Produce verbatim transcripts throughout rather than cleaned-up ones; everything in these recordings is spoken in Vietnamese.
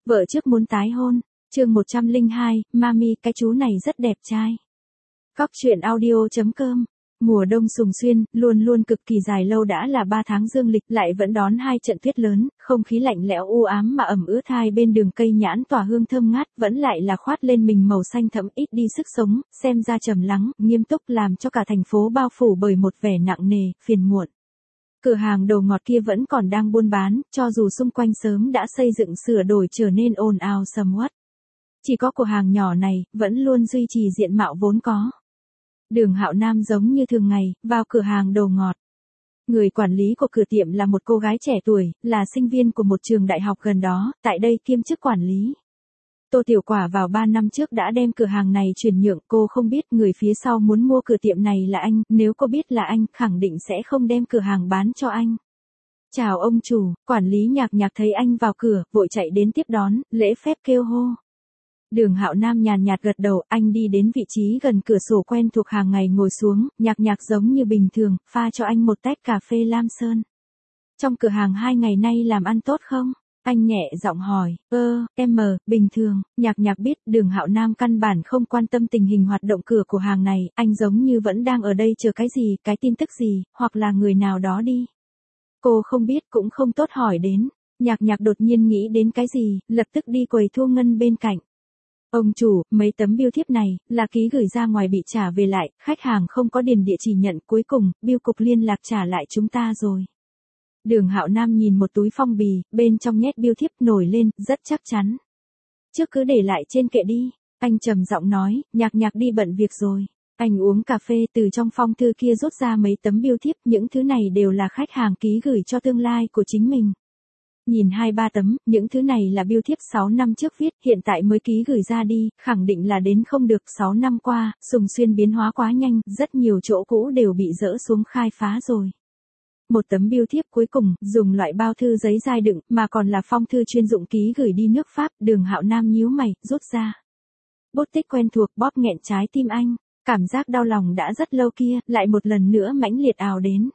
Vợ trước muốn tái hôn. Chương một trăm lẻ hai, Mami, cái chú này rất đẹp trai. Cóc truyện audio chấm com. Mùa đông Sùng Xuyên, luôn luôn cực kỳ dài lâu đã là ba tháng dương lịch, lại vẫn đón hai trận tuyết lớn, không khí lạnh lẽo u ám mà ẩm ướt hai bên đường cây nhãn tỏa hương thơm ngát, vẫn lại là khoát lên mình màu xanh thẫm ít đi sức sống, xem ra trầm lắng, nghiêm túc làm cho cả thành phố bao phủ bởi một vẻ nặng nề, phiền muộn. Cửa hàng đồ ngọt kia vẫn còn đang buôn bán, cho dù xung quanh sớm đã xây dựng sửa đổi trở nên ồn ào sầm uất. Chỉ có cửa hàng nhỏ này, vẫn luôn duy trì diện mạo vốn có. Đường Hạo Nam giống như thường ngày, vào cửa hàng đồ ngọt. Người quản lý của cửa tiệm là một cô gái trẻ tuổi, là sinh viên của một trường đại học gần đó, tại đây kiêm chức quản lý. Tô Tiểu Quả vào ba năm trước đã đem cửa hàng này chuyển nhượng, cô không biết người phía sau muốn mua cửa tiệm này là anh, nếu cô biết là anh, khẳng định sẽ không đem cửa hàng bán cho anh. Chào ông chủ, quản lý Nhạc Nhạc thấy anh vào cửa, vội chạy đến tiếp đón, lễ phép kêu hô. Đường Hạo Nam nhàn nhạt gật đầu, anh đi đến vị trí gần cửa sổ quen thuộc hàng ngày ngồi xuống, Nhạc Nhạc giống như bình thường, pha cho anh một tách cà phê lam sơn. Trong cửa hàng hai ngày nay làm ăn tốt không? Anh nhẹ giọng hỏi, ơ, em mờ, bình thường. Nhạc Nhạc biết Đường Hạo Nam căn bản không quan tâm tình hình hoạt động cửa của hàng này, anh giống như vẫn đang ở đây chờ cái gì, cái tin tức gì, hoặc là người nào đó đi. Cô không biết cũng không tốt hỏi đến. Nhạc Nhạc đột nhiên nghĩ đến cái gì, lập tức đi quầy thu ngân bên cạnh. Ông chủ, mấy tấm bưu thiếp này, là ký gửi ra ngoài bị trả về lại, khách hàng không có điền địa chỉ nhận, cuối cùng, bưu cục liên lạc trả lại chúng ta rồi. Đường Hạo Nam nhìn một túi phong bì, bên trong nhét bưu thiếp nổi lên, rất chắc chắn. Trước cứ để lại trên kệ đi, anh trầm giọng nói, Nhạc Nhạc đi bận việc rồi. Anh uống cà phê từ trong phong thư kia rút ra mấy tấm bưu thiếp, những thứ này đều là khách hàng ký gửi cho tương lai của chính mình. Nhìn hai ba tấm, những thứ này là bưu thiếp sáu năm trước viết, hiện tại mới ký gửi ra đi, khẳng định là đến không được. Sáu năm qua, Sùng Xuyên biến hóa quá nhanh, rất nhiều chỗ cũ đều bị dỡ xuống khai phá rồi. Một tấm bưu thiếp cuối cùng, dùng loại bao thư giấy dai đựng, mà còn là phong thư chuyên dụng ký gửi đi nước Pháp, Đường Hạo Nam nhíu mày, rút ra. Bút tích quen thuộc bóp nghẹn trái tim anh, cảm giác đau lòng đã rất lâu kia, lại một lần nữa mãnh liệt ào đến.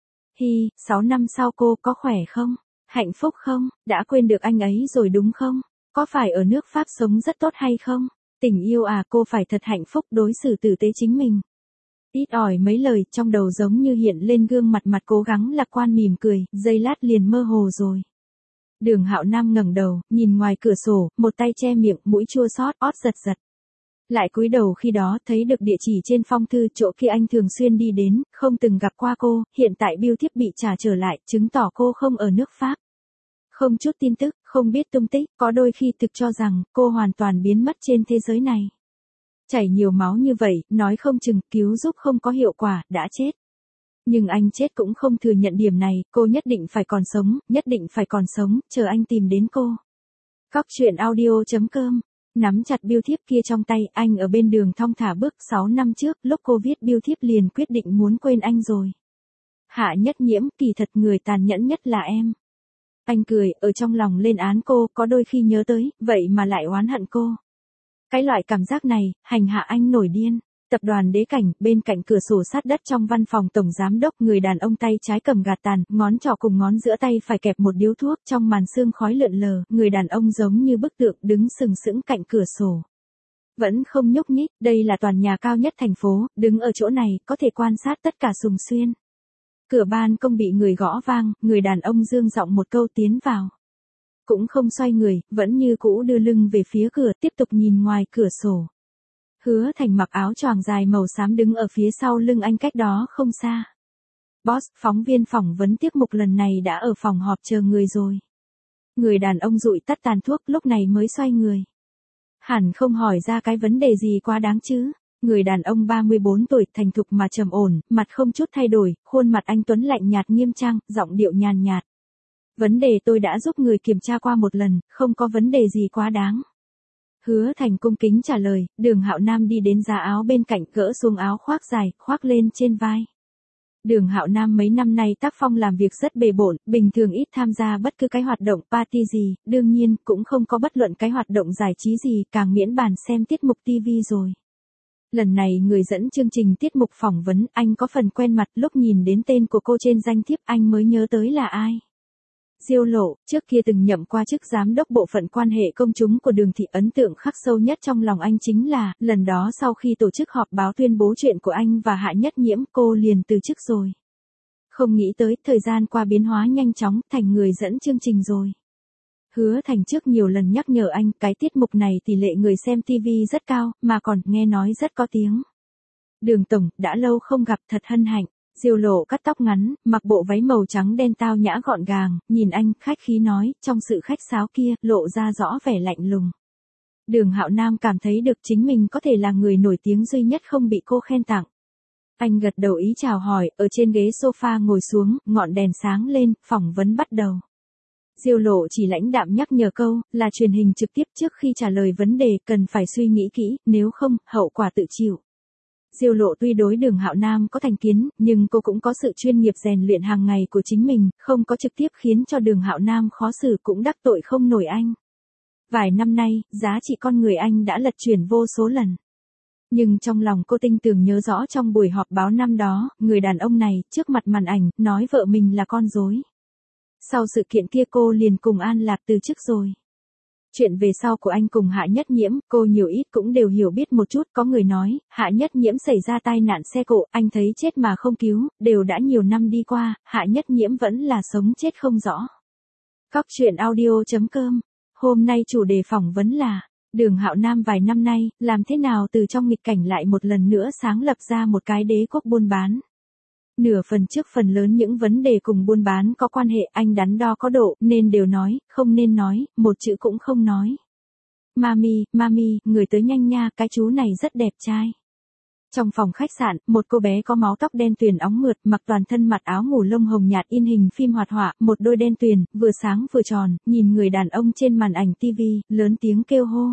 Hi, sáu năm sau cô có khỏe không? Hạnh phúc không? Đã quên được anh ấy rồi đúng không? Có phải ở nước Pháp sống rất tốt hay không? Tình yêu à, cô phải thật hạnh phúc đối xử tử tế chính mình. Ít ỏi mấy lời trong đầu giống như hiện lên gương mặt mặt cố gắng lạc quan mỉm cười, giây lát liền mơ hồ rồi. Đường Hạo Nam ngẩng đầu, nhìn ngoài cửa sổ, một tay che miệng, mũi chua xót, ót giật giật. Lại cúi đầu khi đó thấy được địa chỉ trên phong thư chỗ kia anh thường xuyên đi đến, không từng gặp qua cô, hiện tại bưu thiếp bị trả trở lại, chứng tỏ cô không ở nước Pháp. Không chút tin tức, không biết tung tích, có đôi khi thực cho rằng cô hoàn toàn biến mất trên thế giới này. Chảy nhiều máu như vậy, nói không chừng cứu giúp không có hiệu quả, đã chết. Nhưng anh chết cũng không thừa nhận điểm này, cô nhất định phải còn sống, nhất định phải còn sống, chờ anh tìm đến cô. Cóc truyện audio chấm com. Nắm chặt bưu thiếp kia trong tay, anh ở bên đường thong thả bước. Sáu năm trước, lúc cô viết bưu thiếp liền quyết định muốn quên anh rồi. Hạ Nhất Nhiễm, kỳ thật người tàn nhẫn nhất là em. Anh cười, ở trong lòng lên án cô, có đôi khi nhớ tới, vậy mà lại oán hận cô. Cái loại cảm giác này, hành hạ anh nổi điên. Tập đoàn Đế Cảnh, bên cạnh cửa sổ sát đất trong văn phòng tổng giám đốc, người đàn ông tay trái cầm gạt tàn, ngón trỏ cùng ngón giữa tay phải kẹp một điếu thuốc, trong màn sương khói lượn lờ, người đàn ông giống như bức tượng đứng sừng sững cạnh cửa sổ. Vẫn không nhúc nhích, đây là tòa nhà cao nhất thành phố, đứng ở chỗ này, có thể quan sát tất cả Sùng Xuyên. Cửa ban công bị người gõ vang, người đàn ông dương giọng một câu tiến vào. Cũng không xoay người, vẫn như cũ đưa lưng về phía cửa, tiếp tục nhìn ngoài cửa sổ. Hứa Thành mặc áo choàng dài màu xám đứng ở phía sau lưng anh cách đó không xa. Boss, phóng viên phỏng vấn tiết mục lần này đã ở phòng họp chờ người rồi. Người đàn ông dụi tắt tàn thuốc lúc này mới xoay người. Hẳn không hỏi ra cái vấn đề gì quá đáng chứ. Người đàn ông ba mươi bốn tuổi, thành thục mà trầm ổn, mặt không chút thay đổi, khuôn mặt anh tuấn lạnh nhạt nghiêm trang, giọng điệu nhàn nhạt. Vấn đề tôi đã giúp người kiểm tra qua một lần, không có vấn đề gì quá đáng. Hứa Thành cung kính trả lời, Đường Hạo Nam đi đến giá áo bên cạnh, gỡ xuống áo khoác dài, khoác lên trên vai. Đường Hạo Nam mấy năm nay tác phong làm việc rất bề bộn, bình thường ít tham gia bất cứ cái hoạt động party gì, đương nhiên cũng không có bất luận cái hoạt động giải trí gì, càng miễn bàn xem tiết mục ti vi rồi. Lần này người dẫn chương trình tiết mục phỏng vấn, anh có phần quen mặt, lúc nhìn đến tên của cô trên danh thiếp anh mới nhớ tới là ai. Diêu Lộ, trước kia từng nhậm qua chức giám đốc bộ phận quan hệ công chúng của Đường thị, ấn tượng khắc sâu nhất trong lòng anh chính là, lần đó sau khi tổ chức họp báo tuyên bố chuyện của anh và Hạ Nhất Nhiễm, cô liền từ chức rồi. Không nghĩ tới, thời gian qua biến hóa nhanh chóng, thành người dẫn chương trình rồi. Hứa Thành trước nhiều lần nhắc nhở anh, cái tiết mục này tỷ lệ người xem ti vi rất cao, mà còn, nghe nói rất có tiếng. Đường tổng, đã lâu không gặp, thật hân hạnh. Diêu Lộ cắt tóc ngắn, mặc bộ váy màu trắng đen tao nhã gọn gàng, nhìn anh, khách khí nói, trong sự khách sáo kia, lộ ra rõ vẻ lạnh lùng. Đường Hạo Nam cảm thấy được chính mình có thể là người nổi tiếng duy nhất không bị cô khen tặng. Anh gật đầu ý chào hỏi, ở trên ghế sofa ngồi xuống, ngọn đèn sáng lên, phỏng vấn bắt đầu. Diêu Lộ chỉ lãnh đạm nhắc nhở câu, là truyền hình trực tiếp, trước khi trả lời vấn đề cần phải suy nghĩ kỹ, nếu không, hậu quả tự chịu. Diêu Lộ tuy đối Đường Hạo Nam có thành kiến, nhưng cô cũng có sự chuyên nghiệp rèn luyện hàng ngày của chính mình, không có trực tiếp khiến cho Đường Hạo Nam khó xử cũng đắc tội không nổi anh. Vài năm nay, giá trị con người anh đã lật chuyển vô số lần. Nhưng trong lòng cô tinh tường nhớ rõ trong buổi họp báo năm đó, người đàn ông này, trước mặt màn ảnh, nói vợ mình là con rối. Sau sự kiện kia cô liền cùng An Lạc từ chức rồi. Chuyện về sau của anh cùng Hạ Nhất Nhiễm, cô nhiều ít cũng đều hiểu biết một chút, có người nói, Hạ Nhất Nhiễm xảy ra tai nạn xe cộ, anh thấy chết mà không cứu, đều đã nhiều năm đi qua, Hạ Nhất Nhiễm vẫn là sống chết không rõ. Cóc truyện audio chấm com, hôm nay chủ đề phỏng vấn là, Đường Hạo Nam vài năm nay, làm thế nào từ trong nghịch cảnh lại một lần nữa sáng lập ra một cái đế quốc buôn bán. Nửa phần trước phần lớn những vấn đề cùng buôn bán có quan hệ anh đắn đo có độ, nên đều nói, không nên nói, một chữ cũng không nói. Mami, mami, người tới nhanh nha, cái chú này rất đẹp trai. Trong phòng khách sạn, một cô bé có máu tóc đen tuyền óng mượt, mặc toàn thân mặt áo ngủ lông hồng nhạt in hình phim hoạt họa, một đôi đen tuyền, vừa sáng vừa tròn, nhìn người đàn ông trên màn ảnh tivi, lớn tiếng kêu hô.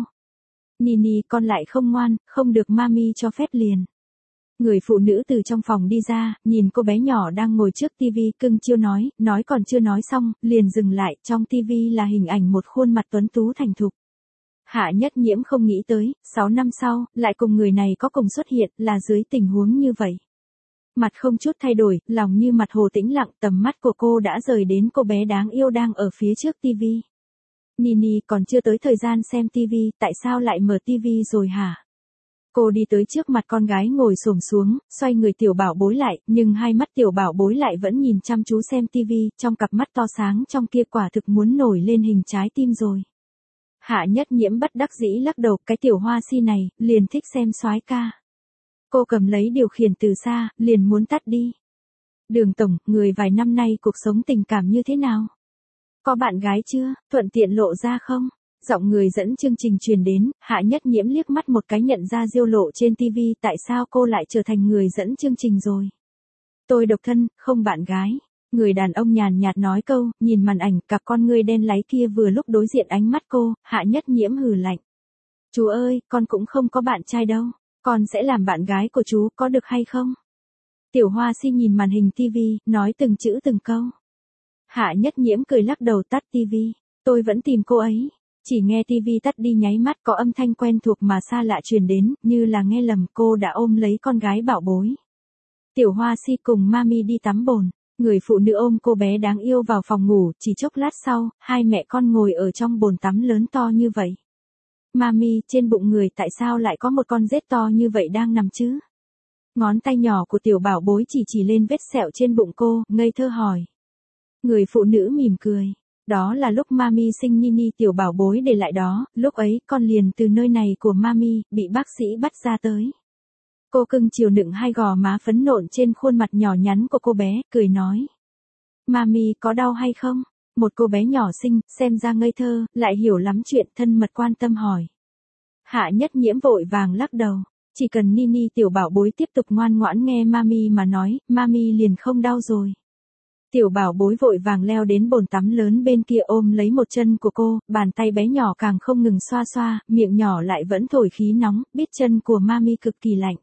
Nini, con lại không ngoan, không được mami cho phép liền. Người phụ nữ từ trong phòng đi ra, nhìn cô bé nhỏ đang ngồi trước tivi, cưng chiêu nói, nói còn chưa nói xong, liền dừng lại, trong tivi là hình ảnh một khuôn mặt tuấn tú thành thục. Hạ Nhất Nhiễm không nghĩ tới, sáu năm sau, lại cùng người này có cùng xuất hiện, là dưới tình huống như vậy. Mặt không chút thay đổi, lòng như mặt hồ tĩnh lặng, tầm mắt của cô đã rời đến cô bé đáng yêu đang ở phía trước tivi. Nini, còn chưa tới thời gian xem tivi, tại sao lại mở tivi rồi hả? Cô đi tới trước mặt con gái ngồi xổm xuống, xoay người tiểu bảo bối lại, nhưng hai mắt tiểu bảo bối lại vẫn nhìn chăm chú xem tivi, trong cặp mắt to sáng trong kia quả thực muốn nổi lên hình trái tim rồi. Hạ Nhất Nhiễm bất đắc dĩ lắc đầu, cái tiểu hoa si này, liền thích xem soái ca. Cô cầm lấy điều khiển từ xa, liền muốn tắt đi. Đường tổng, người vài năm nay cuộc sống tình cảm như thế nào? Có bạn gái chưa, thuận tiện lộ ra không? Giọng người dẫn chương trình truyền đến, Hạ Nhất Nhiễm liếc mắt một cái nhận ra Diêu Lộ trên tivi, tại sao cô lại trở thành người dẫn chương trình rồi? Tôi độc thân, không bạn gái. Người đàn ông nhàn nhạt nói câu, nhìn màn ảnh, cặp con ngươi đen láy kia vừa lúc đối diện ánh mắt cô, Hạ Nhất Nhiễm hừ lạnh. Chú ơi, con cũng không có bạn trai đâu, con sẽ làm bạn gái của chú, có được hay không? Tiểu Hoa Si nhìn màn hình tivi, nói từng chữ từng câu. Hạ Nhất Nhiễm cười lắc đầu tắt tivi, tôi vẫn tìm cô ấy. Chỉ nghe tivi tắt đi nháy mắt có âm thanh quen thuộc mà xa lạ truyền đến, như là nghe lầm, cô đã ôm lấy con gái bảo bối. Tiểu Hoa Si cùng mami đi tắm bồn, người phụ nữ ôm cô bé đáng yêu vào phòng ngủ, chỉ chốc lát sau, hai mẹ con ngồi ở trong bồn tắm lớn to như vậy. Mami, trên bụng người tại sao lại có một con rết to như vậy đang nằm chứ? Ngón tay nhỏ của tiểu bảo bối chỉ chỉ lên vết sẹo trên bụng cô, ngây thơ hỏi. Người phụ nữ mỉm cười. Đó là lúc mami sinh Nini tiểu bảo bối để lại đó, lúc ấy con liền từ nơi này của mami, bị bác sĩ bắt ra tới. Cô cưng chiều nựng hai gò má phấn nộn trên khuôn mặt nhỏ nhắn của cô bé, cười nói. Mami có đau hay không? Một cô bé nhỏ xinh, xem ra ngây thơ, lại hiểu lắm chuyện, thân mật quan tâm hỏi. Hạ Nhất Nhiễm vội vàng lắc đầu, chỉ cần Nini tiểu bảo bối tiếp tục ngoan ngoãn nghe mami mà nói, mami liền không đau rồi. Tiểu bảo bối vội vàng leo đến bồn tắm lớn bên kia ôm lấy một chân của cô, bàn tay bé nhỏ càng không ngừng xoa xoa, miệng nhỏ lại vẫn thổi khí nóng, biết chân của mami cực kỳ lạnh.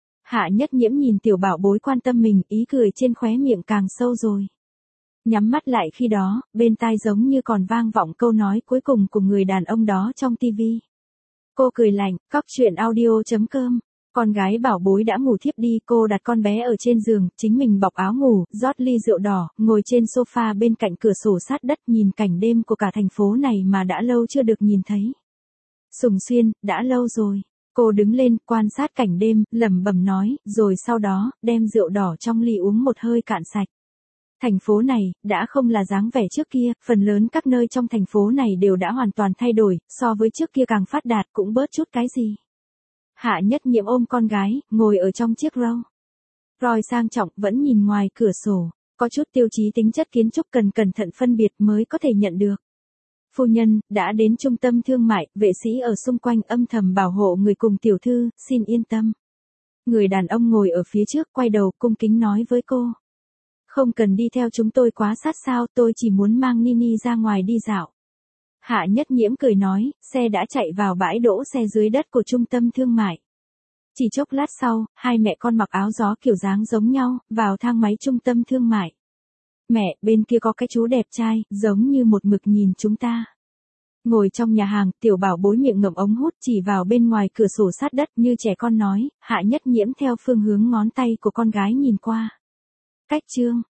Hạ Nhất Nhiễm nhìn tiểu bảo bối quan tâm mình, ý cười trên khóe miệng càng sâu rồi. Nhắm mắt lại khi đó, bên tai giống như còn vang vọng câu nói cuối cùng của người đàn ông đó trong tivi. Cô cười lạnh, cóc truyện audio chấm com Con gái bảo bối đã ngủ thiếp đi, cô đặt con bé ở trên giường, chính mình bọc áo ngủ, rót ly rượu đỏ, ngồi trên sofa bên cạnh cửa sổ sát đất nhìn cảnh đêm của cả thành phố này mà đã lâu chưa được nhìn thấy. Sùng Xuyên, đã lâu rồi. Cô đứng lên, quan sát cảnh đêm, lẩm bẩm nói, rồi sau đó, đem rượu đỏ trong ly uống một hơi cạn sạch. Thành phố này, đã không là dáng vẻ trước kia, phần lớn các nơi trong thành phố này đều đã hoàn toàn thay đổi, so với trước kia càng phát đạt cũng bớt chút cái gì. Hạ Nhất Nhiễm ôm con gái, ngồi ở trong chiếc Rolls Royce sang trọng vẫn nhìn ngoài cửa sổ, có chút tiêu chí tính chất kiến trúc cần cẩn thận phân biệt mới có thể nhận được. Phu nhân, đã đến trung tâm thương mại, vệ sĩ ở xung quanh âm thầm bảo hộ người cùng tiểu thư, xin yên tâm. Người đàn ông ngồi ở phía trước quay đầu cung kính nói với cô. Không cần đi theo chúng tôi quá sát sao, tôi chỉ muốn mang Nini ra ngoài đi dạo. Hạ Nhất Nhiễm cười nói, xe đã chạy vào bãi đỗ xe dưới đất của trung tâm thương mại. Chỉ chốc lát sau, hai mẹ con mặc áo gió kiểu dáng giống nhau, vào thang máy trung tâm thương mại. Mẹ, bên kia có cái chú đẹp trai, giống như một mực nhìn chúng ta. Ngồi trong nhà hàng, tiểu bảo bối miệng ngậm ống hút chỉ vào bên ngoài cửa sổ sát đất như trẻ con nói, Hạ Nhất Nhiễm theo phương hướng ngón tay của con gái nhìn qua. Cách chương